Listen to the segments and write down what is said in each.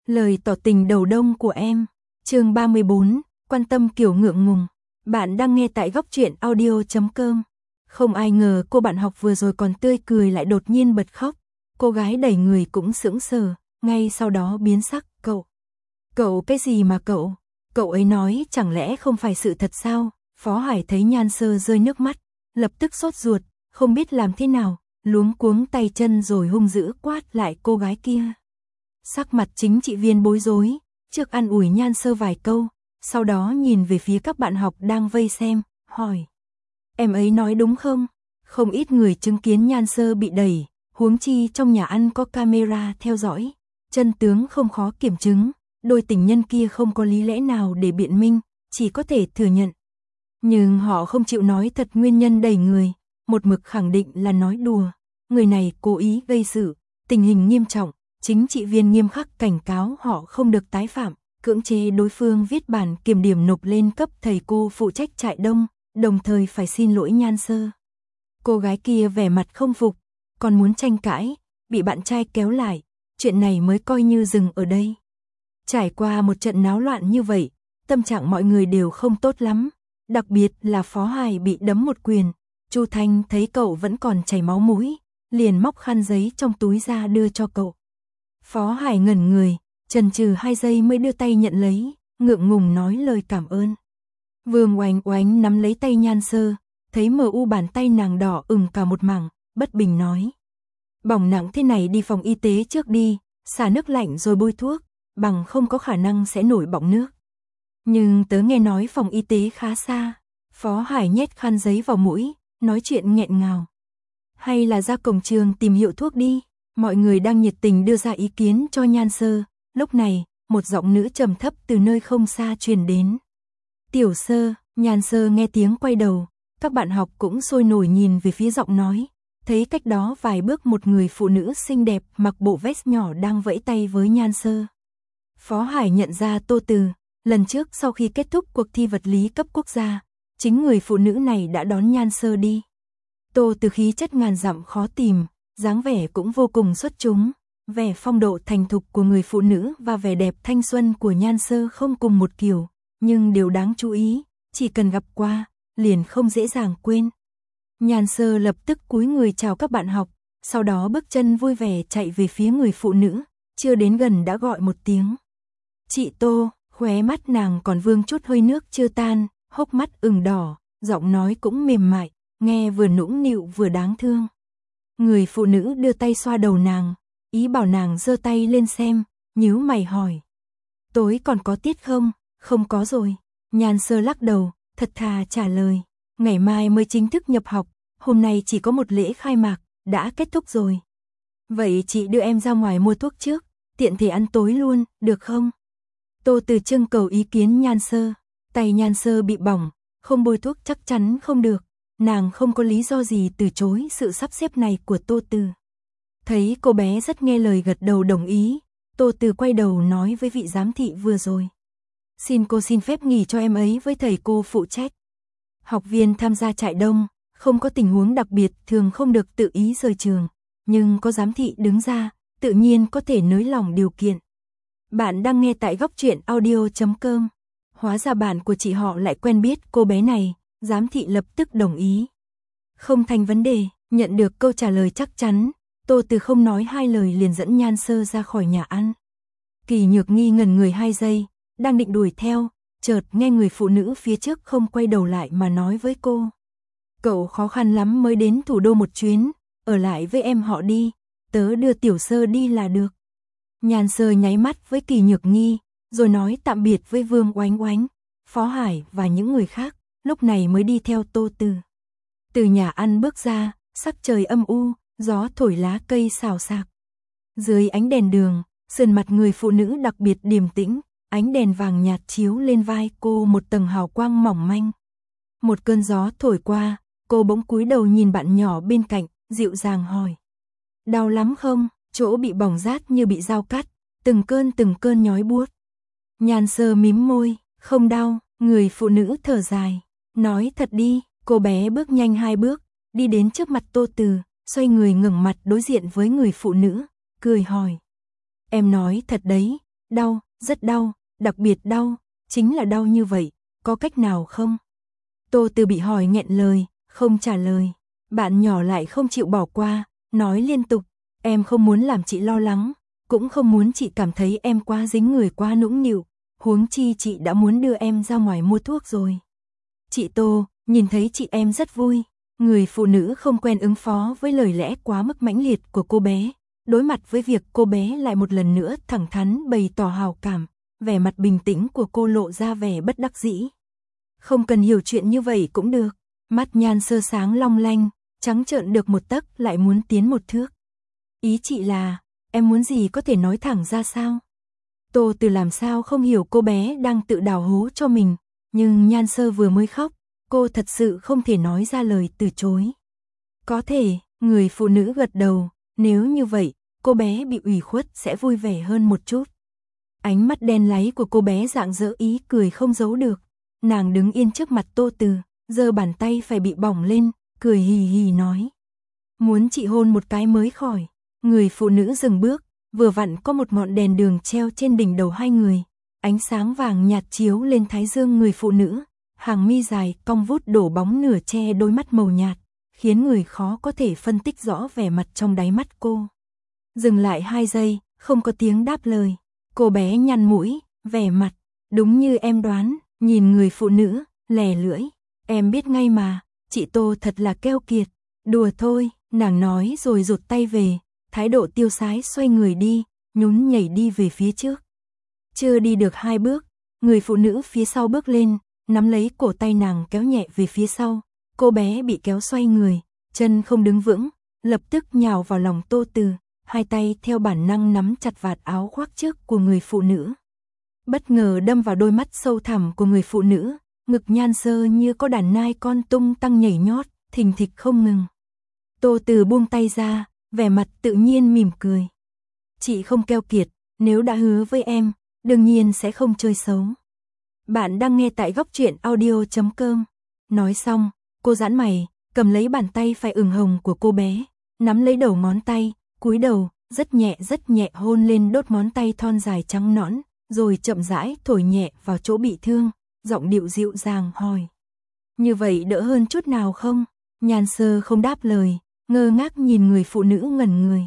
Lời tỏ tình đầu đông của em. Chương 34, quan tâm kiểu ngượng ngùng. Bạn đang nghe tại góc truyện audio.com. Không ai ngờ cô bạn học vừa rồi còn tươi cười lại đột nhiên bật khóc. Cô gái đẩy người cũng sững sờ, ngay sau đó biến sắc. Cậu cái gì mà cậu? Cậu ấy nói chẳng lẽ không phải sự thật sao? Phó Hải thấy Nhan Sơ rơi nước mắt, lập tức sốt ruột, không biết làm thế nào, luống cuống tay chân rồi hung dữ quát lại cô gái kia. Sắc mặt chính trị viên bối rối, trước an ủi Nhan Sơ vài câu, sau đó nhìn về phía các bạn học đang vây xem, hỏi. Em ấy nói đúng không? Không ít người chứng kiến Nhan Sơ bị đẩy, huống chi trong nhà ăn có camera theo dõi. Chân tướng không khó kiểm chứng, đôi tình nhân kia không có lý lẽ nào để biện minh, chỉ có thể thừa nhận. Nhưng họ không chịu nói thật nguyên nhân đẩy người, một mực khẳng định là nói đùa. Người này cố ý gây sự, tình hình nghiêm trọng, chính trị viên nghiêm khắc cảnh cáo họ không được tái phạm, cưỡng chế đối phương viết bản kiểm điểm nộp lên cấp thầy cô phụ trách trại đông, đồng thời phải xin lỗi Nhan Sơ. Cô gái kia vẻ mặt không phục, còn muốn tranh cãi, bị bạn trai kéo lại, chuyện này mới coi như dừng ở đây. Trải qua một trận náo loạn như vậy, tâm trạng mọi người đều không tốt lắm, đặc biệt là Phó Hải bị đấm một quyền. Chu Thanh thấy cậu vẫn còn chảy máu mũi, liền móc khăn giấy trong túi ra đưa cho cậu. Phó Hải ngẩn người, chần chừ 2 giây mới đưa tay nhận lấy, ngượng ngùng nói lời cảm ơn. Vương Oánh Oánh nắm lấy tay Nhan Sơ, thấy mờ u bàn tay nàng đỏ ửng cả một mảng, bất bình nói. Bỏng nặng thế này đi phòng y tế trước đi, xả nước lạnh rồi bôi thuốc, bằng không có khả năng sẽ nổi bọng nước. Nhưng tớ nghe nói phòng y tế khá xa. Phó Hải nhét khăn giấy vào mũi, nói chuyện nghẹn ngào. Hay là ra cổng trường tìm hiệu thuốc đi. Mọi người đang nhiệt tình đưa ra ý kiến cho Nhan Sơ. Lúc này, một giọng nữ trầm thấp từ nơi không xa truyền đến. Tiểu Sơ. Nhan Sơ nghe tiếng quay đầu, các bạn học cũng sôi nổi nhìn về phía giọng nói. Thấy cách đó vài bước một người phụ nữ xinh đẹp mặc bộ vest nhỏ đang vẫy tay với Nhan Sơ. Phó Hải nhận ra Tô Từ. Lần trước sau khi kết thúc cuộc thi vật lý cấp quốc gia, chính người phụ nữ này đã đón Nhan Sơ đi. Tô Từ khí chất ngàn dặm khó tìm, dáng vẻ cũng vô cùng xuất chúng, vẻ phong độ thành thục của người phụ nữ và vẻ đẹp thanh xuân của Nhan Sơ không cùng một kiểu, nhưng điều đáng chú ý, chỉ cần gặp qua, liền không dễ dàng quên. Nhan Sơ lập tức cúi người chào các bạn học, sau đó bước chân vui vẻ chạy về phía người phụ nữ, chưa đến gần đã gọi một tiếng. Chị Tô. Khóe mắt nàng còn vương chút hơi nước chưa tan, hốc mắt ửng đỏ, giọng nói cũng mềm mại, nghe vừa nũng nịu vừa đáng thương. Người phụ nữ đưa tay xoa đầu nàng, ý bảo nàng giơ tay lên xem, nhíu mày hỏi. Tối còn có tiết không? Không có rồi. Nhan Sơ lắc đầu, thật thà trả lời. Ngày mai mới chính thức nhập học, hôm nay chỉ có một lễ khai mạc, đã kết thúc rồi. Vậy chị đưa em ra ngoài mua thuốc trước, tiện thể ăn tối luôn, được không? Tô Từ trưng cầu ý kiến Nhan Sơ, tay Nhan Sơ bị bỏng, không bôi thuốc chắc chắn không được, nàng không có lý do gì từ chối sự sắp xếp này của Tô Từ. Thấy cô bé rất nghe lời gật đầu đồng ý, Tô Từ quay đầu nói với vị giám thị vừa rồi. Xin cô xin phép nghỉ cho em ấy với thầy cô phụ trách. Học viên tham gia trại đông, không có tình huống đặc biệt thường không được tự ý rời trường, nhưng có giám thị đứng ra, tự nhiên có thể nới lỏng điều kiện. Bạn đang nghe tại góc truyện audio.com. Hóa ra bạn của chị họ lại quen biết cô bé này, giám thị lập tức đồng ý. Không thành vấn đề, nhận được câu trả lời chắc chắn, Tô Từ không nói 2 lời liền dẫn Nhan Sơ ra khỏi nhà ăn. Kỳ Nhược Nghi ngẩn người 2 giây, đang định đuổi theo, chợt nghe người phụ nữ phía trước không quay đầu lại mà nói với cô. Cậu khó khăn lắm mới đến thủ đô một chuyến, ở lại với em họ đi, tớ đưa Tiểu Sơ đi là được. Nhan Sơ nháy mắt với Kỳ Nhược Nghi, rồi nói tạm biệt với Vương Oánh Oánh, Phó Hải và những người khác, lúc này mới đi theo Tô Từ. Từ nhà ăn bước ra, sắc trời âm u, gió thổi lá cây xào xạc. Dưới ánh đèn đường, sườn mặt người phụ nữ đặc biệt điềm tĩnh, ánh đèn vàng nhạt chiếu lên vai cô một tầng hào quang mỏng manh. Một cơn gió thổi qua, cô bỗng cúi đầu nhìn bạn nhỏ bên cạnh, dịu dàng hỏi. Đau lắm không? Chỗ bị bỏng rát như bị dao cắt, từng cơn nhói buốt. Nhan Sơ mím môi, không đau, người phụ nữ thở dài, nói thật đi. Cô bé bước nhanh 2 bước, đi đến trước mặt Tô Từ, xoay người ngẩng mặt đối diện với người phụ nữ, cười hỏi. Em nói thật đấy, Đau, rất đau, đặc biệt đau, chính là đau như vậy, có cách nào không? Tô Từ bị hỏi nghẹn lời, không trả lời. Bạn nhỏ lại không chịu bỏ qua, nói liên tục, em không muốn làm chị lo lắng, cũng không muốn chị cảm thấy em quá dính người quá nũng nịu, huống chi chị đã muốn đưa em ra ngoài mua thuốc rồi. Chị Tô, nhìn thấy chị em rất vui. Người phụ nữ không quen ứng phó với lời lẽ quá mức mãnh liệt của cô bé. Đối mặt với việc cô bé lại một lần nữa thẳng thắn bày tỏ hảo cảm, vẻ mặt bình tĩnh của cô lộ ra vẻ bất đắc dĩ. Không cần hiểu chuyện như vậy cũng được. Mắt Nhan Sơ sáng long lanh, trắng trợn được một tấc lại muốn tiến một thước. Ý chị là, em muốn gì có thể nói thẳng ra sao? Tô Từ làm sao không hiểu cô bé đang tự đào hố cho mình, nhưng Nhan Sơ vừa mới khóc, cô thật sự không thể nói ra lời từ chối. Có thể, người phụ nữ gật đầu, nếu như vậy, cô bé bị ủy khuất sẽ vui vẻ hơn một chút. Ánh mắt đen láy của cô bé rạng rỡ ý cười không giấu được. Nàng đứng yên trước mặt Tô Từ, giơ bàn tay phải bị bỏng lên, cười hì hì nói. Muốn chị hôn một cái mới khỏi. Người phụ nữ dừng bước, vừa vặn có một ngọn đèn đường treo trên đỉnh đầu hai người. Ánh sáng vàng nhạt chiếu lên thái dương người phụ nữ, hàng mi dài cong vút đổ bóng nửa che đôi mắt màu nhạt, khiến người khó có thể phân tích rõ vẻ mặt trong đáy mắt cô. Dừng lại 2 giây, không có tiếng đáp lời. Cô bé nhăn mũi, vẻ mặt, đúng như em đoán, nhìn người phụ nữ, lè lưỡi. Em biết ngay mà, chị Tô thật là keo kiệt. Đùa thôi, nàng nói rồi rụt tay về, thái độ tiêu sái xoay người đi, nhún nhảy đi về phía trước. Chưa đi được 2 bước, người phụ nữ phía sau bước lên, nắm lấy cổ tay nàng kéo nhẹ về phía sau. Cô bé bị kéo xoay người, chân không đứng vững, lập tức nhào vào lòng Tô Từ, hai tay theo bản năng nắm chặt vạt áo khoác trước của người phụ nữ. Bất ngờ đâm vào đôi mắt sâu thẳm của người phụ nữ, ngực Nhan Sơ như có đàn nai con tung tăng nhảy nhót, thình thịch không ngừng. Tô Từ buông tay ra, vẻ mặt tự nhiên mỉm cười. Chị không keo kiệt, nếu đã hứa với em, đương nhiên sẽ không chơi xấu. Bạn đang nghe tại goctruyện.audio.com. Nói xong, cô giãn mày, cầm lấy bàn tay phải ửng hồng của cô bé, nắm lấy đầu ngón tay, cúi đầu, rất nhẹ hôn lên đốt ngón tay thon dài trắng nõn, rồi chậm rãi thổi nhẹ vào chỗ bị thương, giọng điệu dịu dàng hỏi. Như vậy đỡ hơn chút nào không? Nhan Sơ không đáp lời, ngơ ngác nhìn người phụ nữ ngẩn người.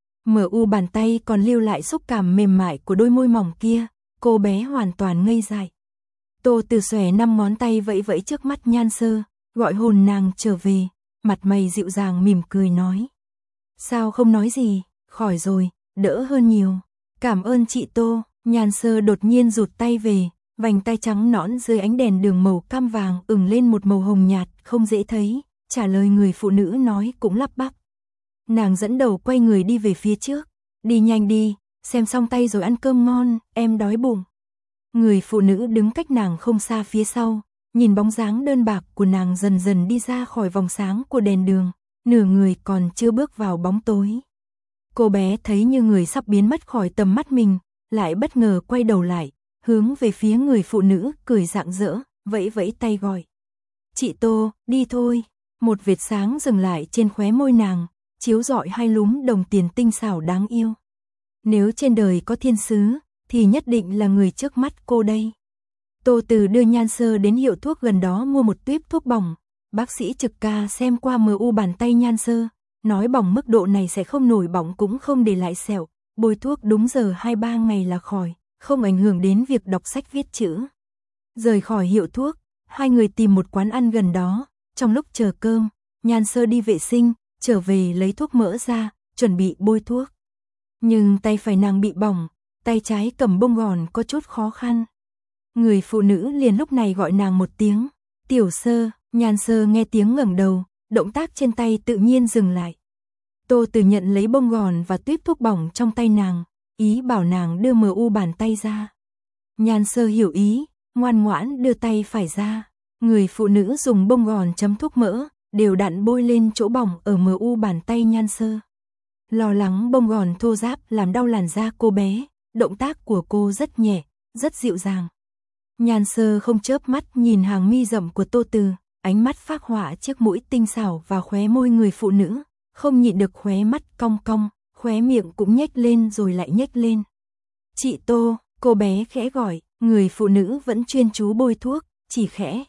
Mở u bàn tay còn lưu lại xúc cảm mềm mại của đôi môi mỏng kia, cô bé hoàn toàn ngây dại. Tô Từ xòe 5 ngón tay vẫy vẫy trước mắt Nhan Sơ, gọi hồn nàng trở về, mặt mày dịu dàng mỉm cười nói. Sao không nói gì, khỏi rồi, đỡ hơn nhiều. Cảm ơn chị Tô. Nhan Sơ đột nhiên rụt tay về, vành tay trắng nõn dưới ánh đèn đường màu cam vàng ửng lên một màu hồng nhạt không dễ thấy, trả lời người phụ nữ nói cũng lắp bắp. Nàng dẫn đầu quay người đi về phía trước, đi nhanh đi, xem xong tay rồi ăn cơm ngon, em đói bụng. Người phụ nữ đứng cách nàng không xa phía sau, nhìn bóng dáng đơn bạc của nàng dần dần đi ra khỏi vòng sáng của đèn đường, nửa người còn chưa bước vào bóng tối. Cô bé thấy như người sắp biến mất khỏi tầm mắt mình, lại bất ngờ quay đầu lại, hướng về phía người phụ nữ cười rạng rỡ, vẫy vẫy tay gọi. Chị Tô, đi thôi. Một vệt sáng dừng lại trên khóe môi nàng, chiếu rọi hai lúm đồng tiền tinh xảo đáng yêu. Nếu trên đời có thiên sứ, thì nhất định là người trước mắt cô đây. Tô Từ đưa Nhan Sơ đến hiệu thuốc gần đó mua một tuýp thuốc bỏng. Bác sĩ trực ca xem qua MU bàn tay Nhan Sơ, nói bỏng mức độ này sẽ không nổi bỏng cũng không để lại sẹo, bôi thuốc đúng giờ 2-3 ngày là khỏi, không ảnh hưởng đến việc đọc sách viết chữ. Rời khỏi hiệu thuốc, hai người tìm một quán ăn gần đó, trong lúc chờ cơm, Nhan Sơ đi vệ sinh, trở về lấy thuốc mỡ ra, chuẩn bị bôi thuốc. Nhưng tay phải nàng bị bỏng, tay trái cầm bông gòn có chút khó khăn. Người phụ nữ liền lúc này gọi nàng một tiếng, Tiểu Sơ. Nhan Sơ nghe tiếng ngẩng đầu, động tác trên tay tự nhiên dừng lại. Tô Từ nhận lấy bông gòn và tuýp thuốc bỏng trong tay nàng, ý bảo nàng đưa MU bàn tay ra. Nhan Sơ hiểu ý, ngoan ngoãn đưa tay phải ra. Người phụ nữ dùng bông gòn chấm thuốc mỡ, đều đặn bôi lên chỗ bỏng ở MU bàn tay Nhan Sơ. Lo lắng bông gòn thô ráp làm đau làn da cô bé, động tác của cô rất nhẹ, rất dịu dàng. Nhan Sơ không chớp mắt nhìn hàng mi rậm của Tô Từ, ánh mắt phác họa chiếc mũi tinh xảo và khóe môi người phụ nữ, không nhịn được khóe mắt cong cong, khóe miệng cũng nhếch lên rồi lại nhếch lên. Chị Tô, Cô bé khẽ gọi, người phụ nữ vẫn chuyên chú bôi thuốc, chỉ khẽ,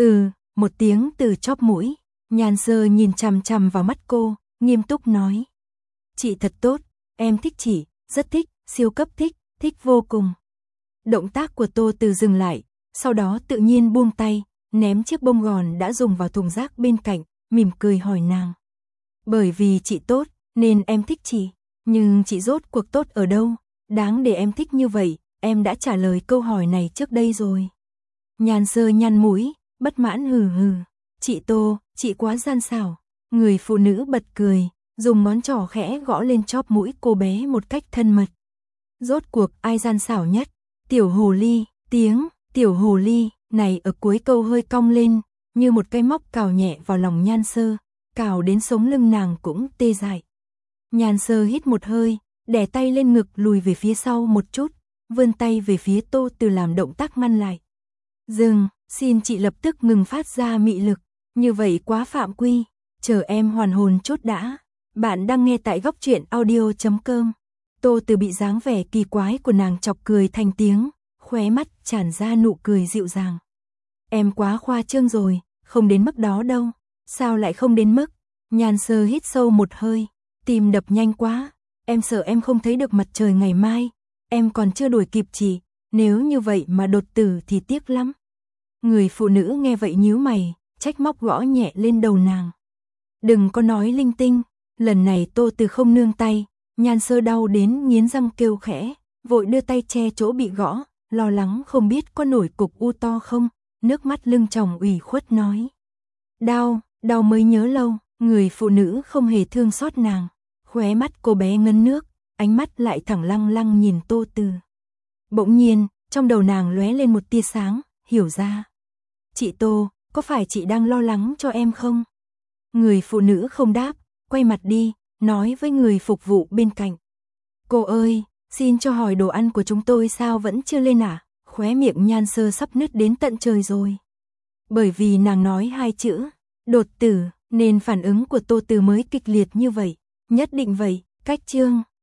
một tiếng từ chóp mũi. Nhan Sơ nhìn chằm chằm vào mắt cô, nghiêm túc nói. Chị thật tốt, em thích chị, rất thích, siêu cấp thích, thích vô cùng. Động tác của Tô Từ dừng lại, sau đó tự nhiên buông tay, ném chiếc bông gòn đã dùng vào thùng rác bên cạnh, mỉm cười hỏi nàng. Bởi vì chị tốt, nên em thích chị, nhưng chị rốt cuộc tốt ở đâu, đáng để em thích như vậy, em đã trả lời câu hỏi này trước đây rồi. Nhan Sơ nhăn mũi, bất mãn hừ hừ. Chị Tô, chị quá gian xảo. Người phụ nữ bật cười, dùng ngón trỏ khẽ gõ lên chóp mũi cô bé một cách thân mật. Rốt cuộc ai gian xảo nhất? Tiểu hồ ly, tiếng tiểu hồ ly này ở cuối câu hơi cong lên, như một cây móc cào nhẹ vào lòng Nhan Sơ, cào đến sống lưng nàng cũng tê dại. Nhan Sơ hít một hơi, đè tay lên ngực lùi về phía sau một chút, vươn tay về phía Tô Từ làm động tác ngăn lại. Dừng, xin chị lập tức ngừng phát ra mị lực, như vậy quá phạm quy, chờ em hoàn hồn chút đã. Bạn đang nghe tại góc truyện audio.com. Tô Từ bị dáng vẻ kỳ quái của nàng chọc cười thành tiếng, khóe mắt tràn ra nụ cười dịu dàng. Em quá khoa trương rồi, không đến mức đó đâu. Sao lại không đến mức? Nhan Sơ hít sâu một hơi, tim đập nhanh quá, em sợ em không thấy được mặt trời ngày mai, em còn chưa đuổi kịp chị, nếu như vậy mà đột tử thì tiếc lắm. Người phụ nữ nghe vậy nhíu mày, trách móc gõ nhẹ lên đầu nàng. Đừng có nói linh tinh, lần này Tô Từ không nương tay, Nhan Sơ đau đến nghiến răng kêu khẽ, vội đưa tay che chỗ bị gõ, lo lắng không biết có nổi cục u to không, nước mắt lưng tròng ủy khuất nói. Đau, đau mới nhớ lâu, người phụ nữ không hề thương xót nàng, khóe mắt cô bé ngấn nước, ánh mắt lại thẳng lăng lăng nhìn Tô Từ. Bỗng nhiên, trong đầu nàng lóe lên một tia sáng, hiểu ra. Chị Tô, có phải chị đang lo lắng cho em không? Người phụ nữ không đáp, quay mặt đi, nói với người phục vụ bên cạnh. Cô ơi, xin cho hỏi đồ ăn của chúng tôi sao vẫn chưa lên à? Khóe miệng Nhan Sơ sắp nứt đến tận trời rồi. Bởi vì nàng nói hai chữ, đột tử, nên phản ứng của Tô Từ mới kịch liệt như vậy. Nhất định vậy, cách chương.